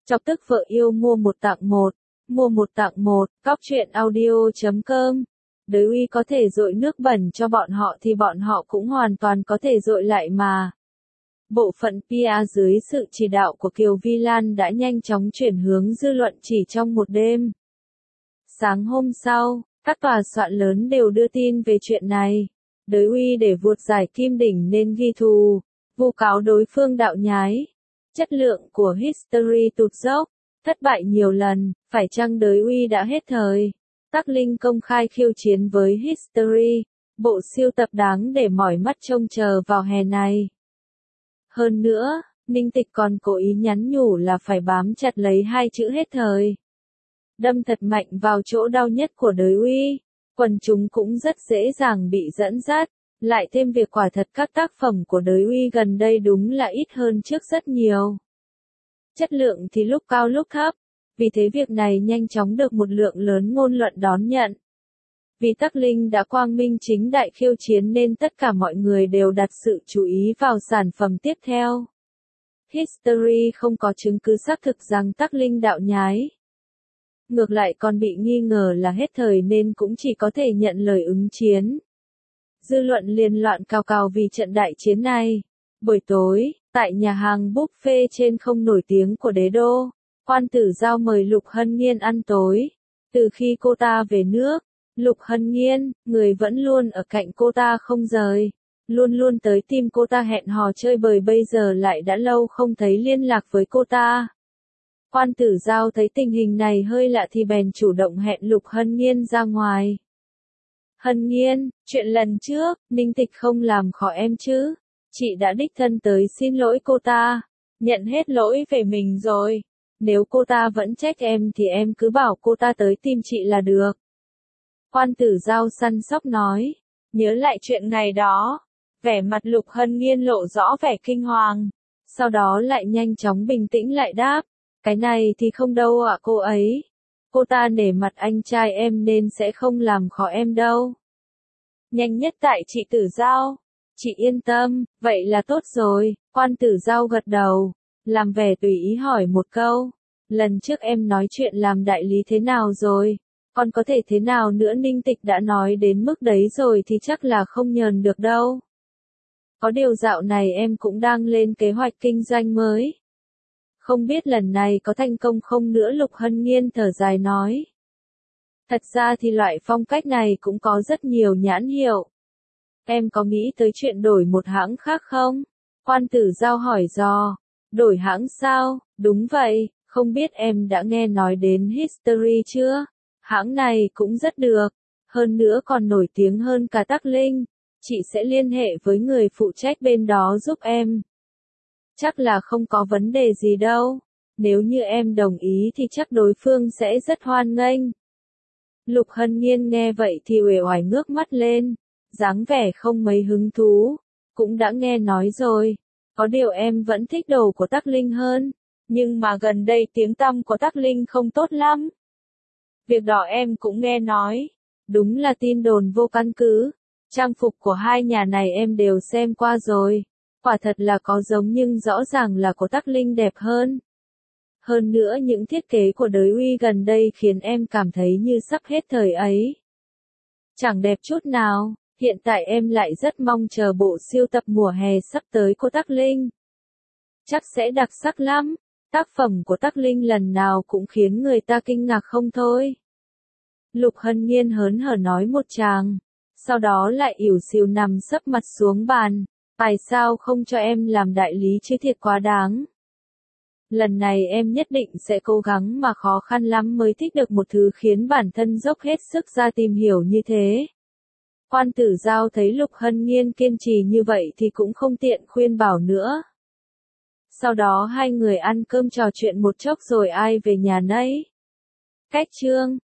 Chọc tức vợ yêu mua một tặng một. Mua một tặng một, cóc.truyện.audio.com. Đới uy có thể dội nước bẩn cho bọn họ thì bọn họ cũng hoàn toàn có thể dội lại mà. Bộ phận PR dưới sự chỉ đạo của Kiều Vi Lan đã nhanh chóng chuyển hướng dư luận chỉ trong một đêm. Sáng hôm sau, các tòa soạn lớn đều đưa tin về chuyện này. Đới uy để vuột giải Kim Đỉnh nên ghi thù, vu cáo đối phương đạo nhái. Chất lượng của History tụt dốc, thất bại nhiều lần, phải chăng đới uy đã hết thời? Tắc Linh công khai khiêu chiến với History, bộ siêu tập đáng để mỏi mắt trông chờ vào hè này. Hơn nữa, Ninh Tịch còn cố ý nhắn nhủ là phải bám chặt lấy hai chữ hết thời. Đâm thật mạnh vào chỗ đau nhất của đới uy, quần chúng cũng rất dễ dàng bị dẫn dắt, lại thêm việc quả thật các tác phẩm của đới uy gần đây đúng là ít hơn trước rất nhiều. Chất lượng thì lúc cao lúc thấp, vì thế việc này nhanh chóng được một lượng lớn ngôn luận đón nhận. Vì Tắc Linh đã quang minh chính đại khiêu chiến nên tất cả mọi người đều đặt sự chú ý vào sản phẩm tiếp theo. History không có chứng cứ xác thực rằng Tắc Linh đạo nhái. Ngược lại còn bị nghi ngờ là hết thời nên cũng chỉ có thể nhận lời ứng chiến. Dư luận liền loạn cào cào vì trận đại chiến này. Buổi tối, tại nhà hàng buffet trên không nổi tiếng của Đế Đô, Quan Tử Giao mời Lục Hân Nghiên ăn tối. Từ khi cô ta về nước, Lục Hân Nghiên, người vẫn luôn ở cạnh cô ta không rời, luôn luôn tới tìm cô ta hẹn hò chơi bời, bây giờ lại đã lâu không thấy liên lạc với cô ta. Quan Tử Giao thấy tình hình này hơi lạ thì bèn chủ động hẹn Lục Hân Nghiên ra ngoài. Hân Nghiên, chuyện lần trước, Ninh Tịch không làm khó em chứ? Chị đã đích thân tới xin lỗi cô ta, nhận hết lỗi về mình rồi. Nếu cô ta vẫn trách em thì em cứ bảo cô ta tới tìm chị là được. Quan Tử Giao săn sóc nói, nhớ lại chuyện ngày đó. Vẻ mặt Lục Hân Nghiên lộ rõ vẻ kinh hoàng. Sau đó lại nhanh chóng bình tĩnh lại đáp, cái này thì không đâu ạ cô ấy. Cô ta nể mặt anh trai em nên sẽ không làm khó em đâu. Nhanh nhất tại chị Tử Giao. Chị yên tâm, vậy là tốt rồi. Quan Tử Giao gật đầu, làm vẻ tùy ý hỏi một câu. Lần trước em nói chuyện làm đại lý thế nào rồi? Còn có thể thế nào nữa, Ninh Tịch đã nói đến mức đấy rồi thì chắc là không nhờn được đâu. Có điều dạo này em cũng đang lên kế hoạch kinh doanh mới. Không biết lần này có thành công không nữa, Lục Hân Nghiên thở dài nói. Thật ra thì loại phong cách này cũng có rất nhiều nhãn hiệu. Em có nghĩ tới chuyện đổi một hãng khác không? Quan Tử Giao hỏi dò. Đổi hãng sao? Đúng vậy, không biết em đã nghe nói đến History chưa? Hãng này cũng rất được. Hơn nữa còn nổi tiếng hơn cả Tắc Linh. Chị sẽ liên hệ với người phụ trách bên đó giúp em. Chắc là không có vấn đề gì đâu. Nếu như em đồng ý thì chắc đối phương sẽ rất hoan nghênh. Lục Hân Nghiên nghe vậy thì uể oải ngước mắt lên, dáng vẻ không mấy hứng thú. Cũng đã nghe nói rồi, có điều em vẫn thích đồ của Tắc Linh hơn, nhưng mà gần đây tiếng tăm của Tắc Linh không tốt lắm. Việc đó em cũng nghe nói, đúng là tin đồn vô căn cứ. Trang phục của hai nhà này em đều xem qua rồi, quả thật là có giống nhưng rõ ràng là của Tắc Linh đẹp hơn. Hơn nữa những thiết kế của đới uy gần đây khiến em cảm thấy như sắp hết thời ấy. Chẳng đẹp chút nào, hiện tại em lại rất mong chờ bộ siêu tập mùa hè sắp tới của Tắc Linh. Chắc sẽ đặc sắc lắm, tác phẩm của Tắc Linh lần nào cũng khiến người ta kinh ngạc không thôi. Lục Hân Nghiên hớn hở nói một tràng, sau đó lại ỉu xìu nằm sấp mặt xuống bàn, tại sao không cho em làm đại lý chứ, thiệt quá đáng. Lần này em nhất định sẽ cố gắng mà khó khăn lắm mới thích được một thứ khiến bản thân dốc hết sức ra tìm hiểu như thế. Quan Tử Giao thấy Lục Hân Nghiên kiên trì như vậy thì cũng không tiện khuyên bảo nữa. Sau đó hai người ăn cơm trò chuyện một chốc rồi ai về nhà nấy. Cách chương